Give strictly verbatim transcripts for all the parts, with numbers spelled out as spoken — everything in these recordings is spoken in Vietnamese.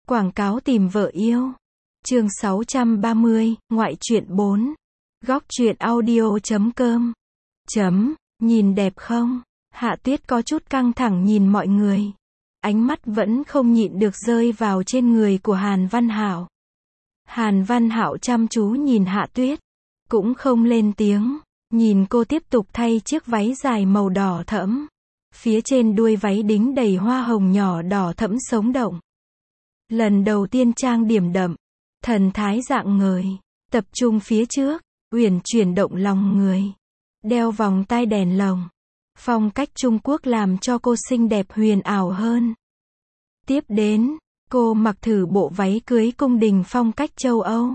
Quảng cáo tìm vợ yêu. Chương sáu trăm ba mươi, ngoại truyện bốn. Góc truyện audio chấm com. Chấm, nhìn đẹp không? Hạ Tuyết có chút căng thẳng nhìn mọi người. Ánh mắt vẫn không nhịn được rơi vào trên người của Hàn Văn Hạo. Hàn Văn Hạo chăm chú nhìn Hạ Tuyết, cũng không lên tiếng, nhìn cô tiếp tục thay chiếc váy dài màu đỏ thẫm. Phía trên đuôi váy đính đầy hoa hồng nhỏ đỏ thẫm sống động. Lần đầu tiên trang điểm đậm, thần thái dạng người, tập trung phía trước, uyển chuyển động lòng người. Đeo vòng tai đèn lồng, phong cách Trung Quốc làm cho cô xinh đẹp huyền ảo hơn. Tiếp đến, cô mặc thử bộ váy cưới cung đình phong cách châu Âu.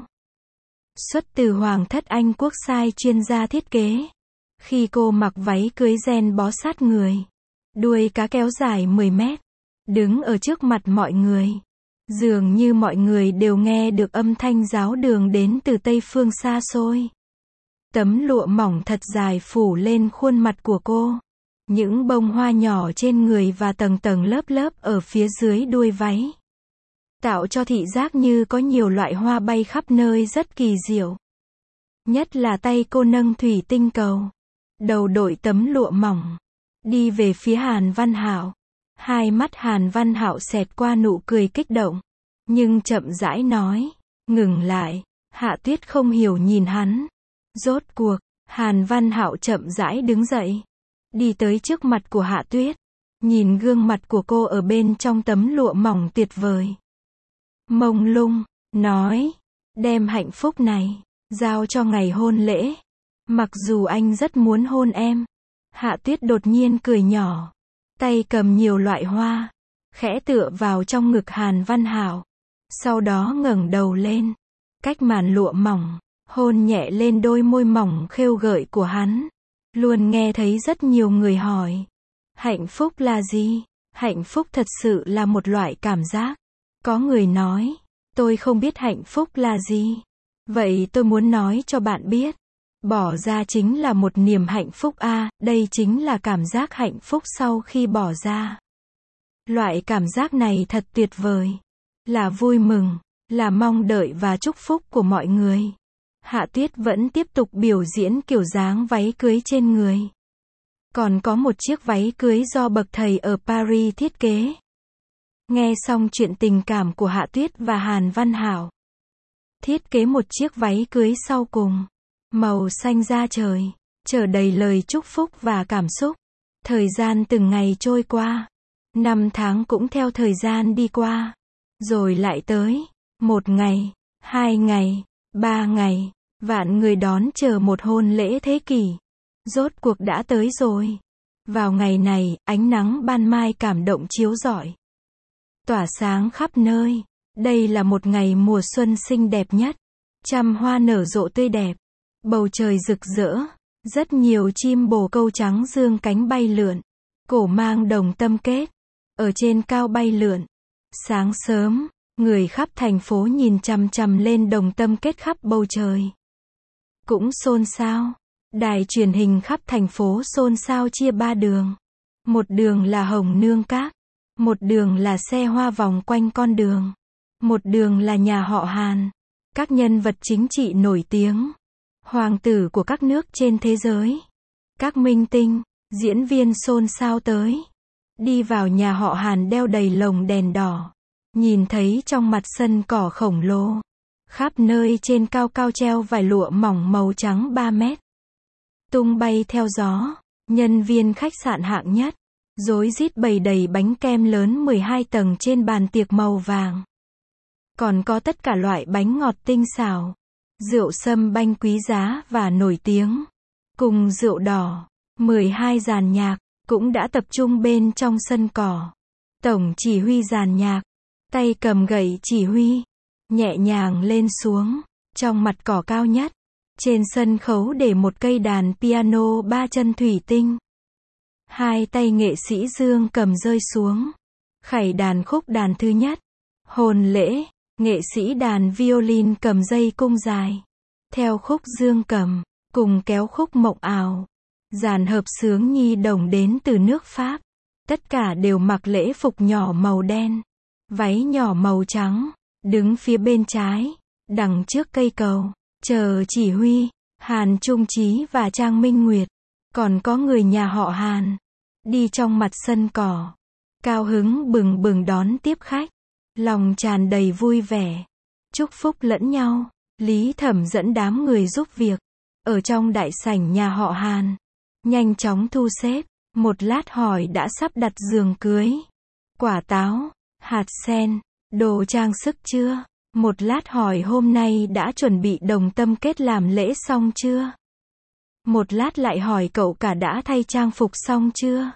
Xuất từ Hoàng thất Anh Quốc sai chuyên gia thiết kế. Khi cô mặc váy cưới ren bó sát người, đuôi cá kéo dài mười mét, đứng ở trước mặt mọi người. Dường như mọi người đều nghe được âm thanh giáo đường đến từ Tây phương xa xôi. Tấm lụa mỏng thật dài phủ lên khuôn mặt của cô. Những bông hoa nhỏ trên người và tầng tầng lớp lớp ở phía dưới đuôi váy, tạo cho thị giác như có nhiều loại hoa bay khắp nơi rất kỳ diệu. Nhất là tay cô nâng thủy tinh cầu, đầu đội tấm lụa mỏng, đi về phía Hàn Văn Hạo. Hai mắt Hàn Văn Hạo xẹt qua nụ cười kích động, nhưng chậm rãi nói, ngừng lại. Hạ Tuyết không hiểu nhìn hắn. Rốt cuộc, Hàn Văn Hạo chậm rãi đứng dậy, đi tới trước mặt của Hạ Tuyết, nhìn gương mặt của cô ở bên trong tấm lụa mỏng tuyệt vời, mông lung, nói, đem hạnh phúc này giao cho ngày hôn lễ. Mặc dù anh rất muốn hôn em. Hạ Tuyết đột nhiên cười nhỏ, tay cầm nhiều loại hoa, khẽ tựa vào trong ngực Hàn Văn Hạo, sau đó ngẩng đầu lên, cách màn lụa mỏng, hôn nhẹ lên đôi môi mỏng khêu gợi của hắn. Luôn nghe thấy rất nhiều người hỏi, hạnh phúc là gì? Hạnh phúc thật sự là một loại cảm giác. Có người nói, tôi không biết hạnh phúc là gì. Vậy tôi muốn nói cho bạn biết, bỏ ra chính là một niềm hạnh phúc a, à, đây chính là cảm giác hạnh phúc sau khi bỏ ra. Loại cảm giác này thật tuyệt vời, là vui mừng, là mong đợi và chúc phúc của mọi người. Hạ Tuyết vẫn tiếp tục biểu diễn kiểu dáng váy cưới trên người. Còn có một chiếc váy cưới do bậc thầy ở Paris thiết kế. Nghe xong chuyện tình cảm của Hạ Tuyết và Hàn Văn Hạo, thiết kế một chiếc váy cưới sau cùng, màu xanh da trời, chở đầy lời chúc phúc và cảm xúc. Thời gian từng ngày trôi qua, năm tháng cũng theo thời gian đi qua, rồi lại tới, một ngày, hai ngày, ba ngày, vạn người đón chờ một hôn lễ thế kỷ. Rốt cuộc đã tới rồi. Vào ngày này, ánh nắng ban mai cảm động chiếu rọi, tỏa sáng khắp nơi. Đây là một ngày mùa xuân xinh đẹp nhất. Trăm hoa nở rộ tươi đẹp, bầu trời rực rỡ, rất nhiều chim bồ câu trắng dương cánh bay lượn, cổ mang đồng tâm kết, ở trên cao bay lượn. Sáng sớm, người khắp thành phố nhìn chằm chằm lên đồng tâm kết khắp bầu trời. Cũng xôn xao. Đài truyền hình khắp thành phố xôn xao chia ba đường. Một đường là Hồng Nương Các, một đường là xe hoa vòng quanh con đường, một đường là nhà họ Hàn, các nhân vật chính trị nổi tiếng, hoàng tử của các nước trên thế giới, các minh tinh, diễn viên xôn xao tới. Đi vào nhà họ Hàn đeo đầy lồng đèn đỏ, nhìn thấy trong mặt sân cỏ khổng lồ, khắp nơi trên cao cao treo vải lụa mỏng màu trắng ba mét, tung bay theo gió. Nhân viên khách sạn hạng nhất, rối rít bày đầy bánh kem lớn mười hai tầng trên bàn tiệc màu vàng. Còn có tất cả loại bánh ngọt tinh xảo, rượu sâm banh quý giá và nổi tiếng, cùng rượu đỏ. mười hai dàn nhạc cũng đã tập trung bên trong sân cỏ. Tổng chỉ huy dàn nhạc, tay cầm gậy chỉ huy, nhẹ nhàng lên xuống, trong mặt cỏ cao nhất. Trên sân khấu để một cây đàn piano ba chân thủy tinh. Hai tay nghệ sĩ dương cầm rơi xuống, khải đàn khúc đàn thứ nhất. Hôn lễ, nghệ sĩ đàn violin cầm dây cung dài, theo khúc dương cầm, cùng kéo khúc mộng ảo. Dàn hợp xướng nhi đồng đến từ nước Pháp. Tất cả đều mặc lễ phục nhỏ màu đen, váy nhỏ màu trắng, đứng phía bên trái, đằng trước cây cầu, chờ chỉ huy, Hàn Trung Chí và Trang Minh Nguyệt. Còn có người nhà họ Hàn, đi trong mặt sân cỏ, cao hứng bừng bừng đón tiếp khách, lòng tràn đầy vui vẻ, chúc phúc lẫn nhau. Lý Thẩm dẫn đám người giúp việc, ở trong đại sảnh nhà họ Hàn, nhanh chóng thu xếp, một lát hỏi đã sắp đặt giường cưới, quả táo, hạt sen, đồ trang sức chưa? Một lát hỏi hôm nay đã chuẩn bị đồng tâm kết làm lễ xong chưa? Một lát lại hỏi cậu cả đã thay trang phục xong chưa?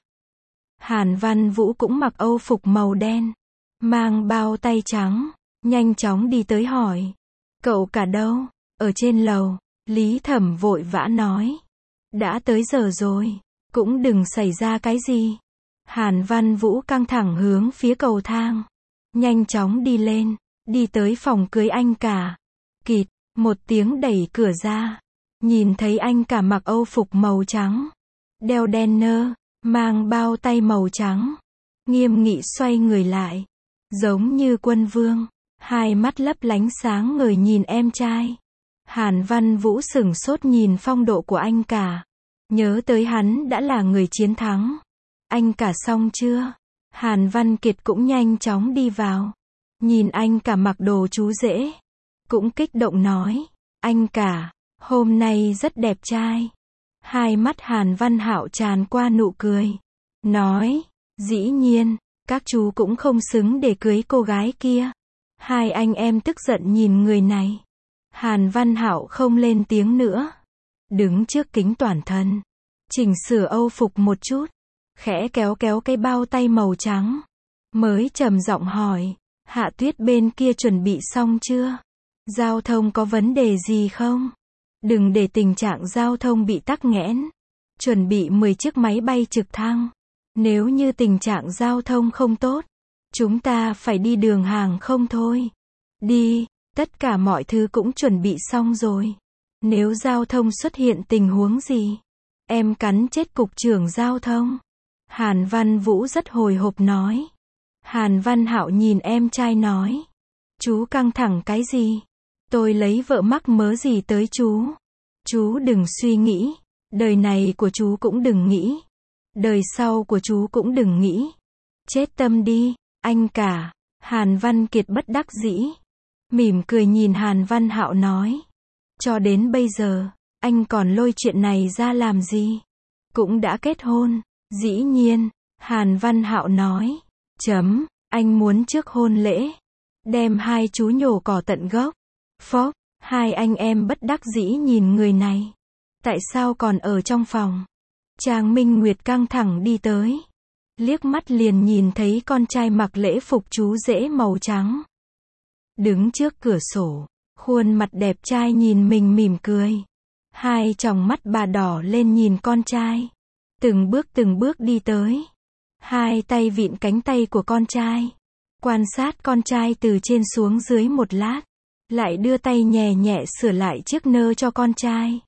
Hàn Văn Vũ cũng mặc âu phục màu đen, mang bao tay trắng, nhanh chóng đi tới hỏi. Cậu cả đâu? Ở trên lầu. Lý Thẩm vội vã nói. Đã tới giờ rồi, cũng đừng xảy ra cái gì. Hàn Văn Vũ căng thẳng hướng phía cầu thang, nhanh chóng đi lên, đi tới phòng cưới anh cả. Kịt, một tiếng đẩy cửa ra, nhìn thấy anh cả mặc âu phục màu trắng, đeo đen nơ, mang bao tay màu trắng, nghiêm nghị xoay người lại, giống như quân vương, hai mắt lấp lánh sáng ngời nhìn em trai. Hàn Văn Vũ sửng sốt nhìn phong độ của anh cả, nhớ tới hắn đã là người chiến thắng. Anh cả xong chưa? Hàn Văn Kiệt cũng nhanh chóng đi vào, nhìn anh cả mặc đồ chú rể, cũng kích động nói, anh cả, hôm nay rất đẹp trai. Hai mắt Hàn Văn Hạo tràn qua nụ cười, nói, dĩ nhiên, các chú cũng không xứng để cưới cô gái kia. Hai anh em tức giận nhìn người này. Hàn Văn Hạo không lên tiếng nữa, đứng trước kính toàn thân, chỉnh sửa âu phục một chút, khẽ kéo kéo cái bao tay màu trắng, mới trầm giọng hỏi, Hạ Tuyết bên kia chuẩn bị xong chưa? Giao thông có vấn đề gì không? Đừng để tình trạng giao thông bị tắc nghẽn. Chuẩn bị mười chiếc máy bay trực thăng. Nếu như tình trạng giao thông không tốt, chúng ta phải đi đường hàng không thôi. Đi, tất cả mọi thứ cũng chuẩn bị xong rồi. Nếu giao thông xuất hiện tình huống gì, em cắn chết cục trưởng giao thông. Hàn Văn Vũ rất hồi hộp nói. Hàn Văn Hạo nhìn em trai nói, chú căng thẳng cái gì? Tôi lấy vợ mắc mớ gì tới chú? Chú đừng suy nghĩ, đời này của chú cũng đừng nghĩ, đời sau của chú cũng đừng nghĩ. Chết tâm đi, anh cả. Hàn Văn Kiệt bất đắc dĩ, mỉm cười nhìn Hàn Văn Hạo nói, cho đến bây giờ, anh còn lôi chuyện này ra làm gì? Cũng đã kết hôn. Dĩ nhiên, Hàn Văn Hạo nói, chấm, anh muốn trước hôn lễ, đem hai chú nhổ cỏ tận gốc. Phốc, hai anh em bất đắc dĩ nhìn người này. Tại sao còn ở trong phòng? Trang Minh Nguyệt căng thẳng đi tới, liếc mắt liền nhìn thấy con trai mặc lễ phục chú rể màu trắng, đứng trước cửa sổ, khuôn mặt đẹp trai nhìn mình mỉm cười. Hai tròng mắt bà đỏ lên nhìn con trai, từng bước từng bước đi tới, hai tay vịn cánh tay của con trai, quan sát con trai từ trên xuống dưới một lát, lại đưa tay nhẹ nhẹ sửa lại chiếc nơ cho con trai.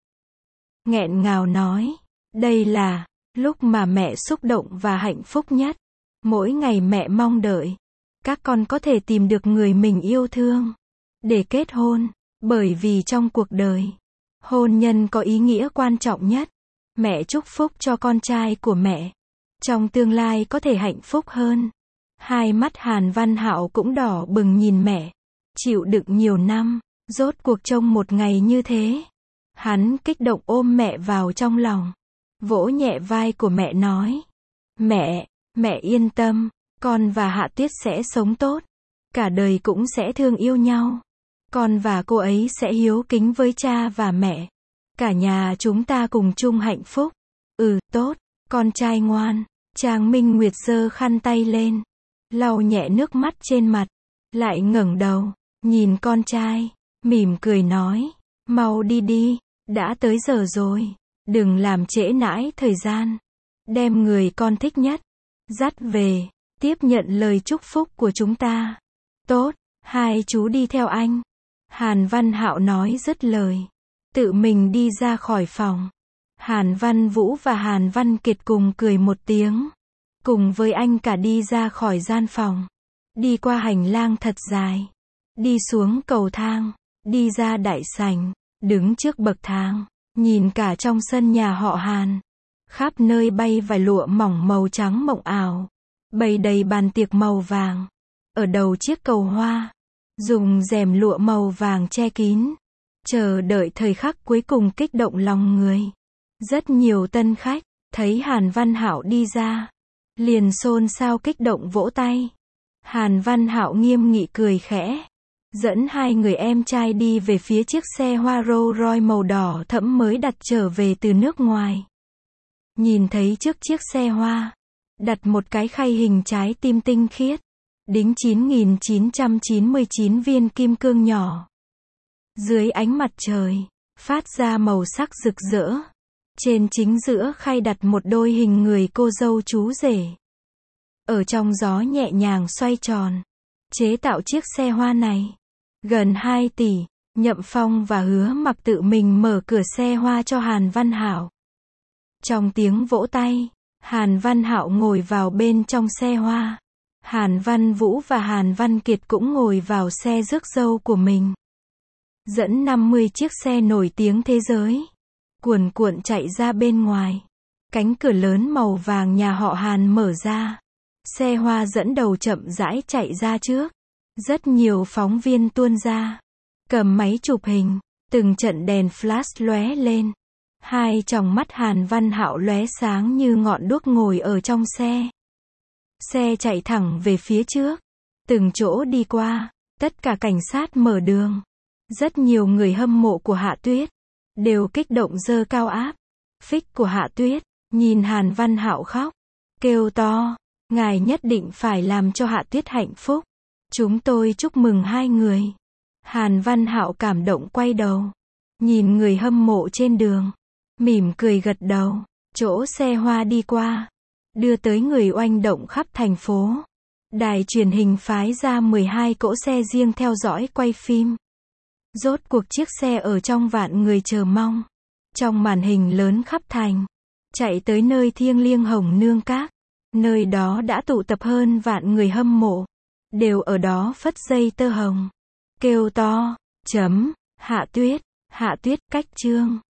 Nghẹn ngào nói, đây là lúc mà mẹ xúc động và hạnh phúc nhất. Mỗi ngày mẹ mong đợi các con có thể tìm được người mình yêu thương để kết hôn, bởi vì trong cuộc đời, hôn nhân có ý nghĩa quan trọng nhất. Mẹ chúc phúc cho con trai của mẹ trong tương lai có thể hạnh phúc hơn. Hai mắt Hàn Văn Hạo cũng đỏ bừng nhìn mẹ, chịu đựng nhiều năm, rốt cuộc trông một ngày như thế. Hắn kích động ôm mẹ vào trong lòng, vỗ nhẹ vai của mẹ nói, mẹ, mẹ yên tâm, con và Hạ Tuyết sẽ sống tốt, cả đời cũng sẽ thương yêu nhau. Con và cô ấy sẽ hiếu kính với cha và mẹ. Cả nhà chúng ta cùng chung hạnh phúc. Ừ, tốt, con trai ngoan. Trang Minh Nguyệt giơ khăn tay lên, lau nhẹ nước mắt trên mặt, lại ngẩng đầu, nhìn con trai, mỉm cười nói, mau đi đi, đã tới giờ rồi, đừng làm trễ nãi thời gian. Đem người con thích nhất dắt về, tiếp nhận lời chúc phúc của chúng ta. Tốt, hai chú đi theo anh. Hàn Văn Hạo nói dứt lời, tự mình đi ra khỏi phòng. Hàn Văn Vũ và Hàn Văn Kiệt cùng cười một tiếng, cùng với anh cả đi ra khỏi gian phòng, đi qua hành lang thật dài, đi xuống cầu thang, đi ra đại sảnh, đứng trước bậc thang, nhìn cả trong sân nhà họ Hàn. Khắp nơi bay vài lụa mỏng màu trắng mộng ảo, bày đầy bàn tiệc màu vàng. Ở đầu chiếc cầu hoa, dùng rèm lụa màu vàng che kín, chờ đợi thời khắc cuối cùng kích động lòng người. Rất nhiều tân khách, thấy Hàn Văn Hạo đi ra, liền xôn xao kích động vỗ tay. Hàn Văn Hạo nghiêm nghị cười khẽ, dẫn hai người em trai đi về phía chiếc xe hoa Rolls Royce màu đỏ thẫm mới đặt trở về từ nước ngoài. Nhìn thấy trước chiếc xe hoa, đặt một cái khay hình trái tim tinh khiết, đính chín nghìn chín trăm chín mươi chín viên kim cương nhỏ. Dưới ánh mặt trời, phát ra màu sắc rực rỡ. Trên chính giữa khay đặt một đôi hình người cô dâu chú rể. Ở trong gió nhẹ nhàng xoay tròn, chế tạo chiếc xe hoa này. Gần hai tỷ, Nhậm Phong và Hứa Mặc tự mình mở cửa xe hoa cho Hàn Văn Hạo. Trong tiếng vỗ tay, Hàn Văn Hạo ngồi vào bên trong xe hoa. Hàn Văn Vũ và Hàn Văn Kiệt cũng ngồi vào xe rước dâu của mình. Dẫn năm mươi chiếc xe nổi tiếng thế giới, cuồn cuộn chạy ra bên ngoài. Cánh cửa lớn màu vàng nhà họ Hàn mở ra. Xe hoa dẫn đầu chậm rãi chạy ra trước. Rất nhiều phóng viên tuôn ra, cầm máy chụp hình, từng trận đèn flash lóe lên. Hai tròng mắt Hàn Văn Hạo lóe sáng như ngọn đuốc ngồi ở trong xe. Xe chạy thẳng về phía trước, từng chỗ đi qua, tất cả cảnh sát mở đường. Rất nhiều người hâm mộ của Hạ Tuyết đều kích động giơ cao áp phích của Hạ Tuyết, nhìn Hàn Văn Hạo khóc, kêu to, ngài nhất định phải làm cho Hạ Tuyết hạnh phúc. Chúng tôi chúc mừng hai người. Hàn Văn Hạo cảm động quay đầu, nhìn người hâm mộ trên đường, mỉm cười gật đầu. Chỗ xe hoa đi qua, đưa tới người oanh động khắp thành phố. Đài truyền hình phái ra mười hai cỗ xe riêng theo dõi quay phim. Rốt cuộc chiếc xe ở trong vạn người chờ mong. Trong màn hình lớn khắp thành, chạy tới nơi thiêng liêng Hồng Nương Các. Nơi đó đã tụ tập hơn vạn người hâm mộ, đều ở đó phất dây tơ hồng, kêu to, chấm, Hạ Tuyết, Hạ Tuyết cách chương.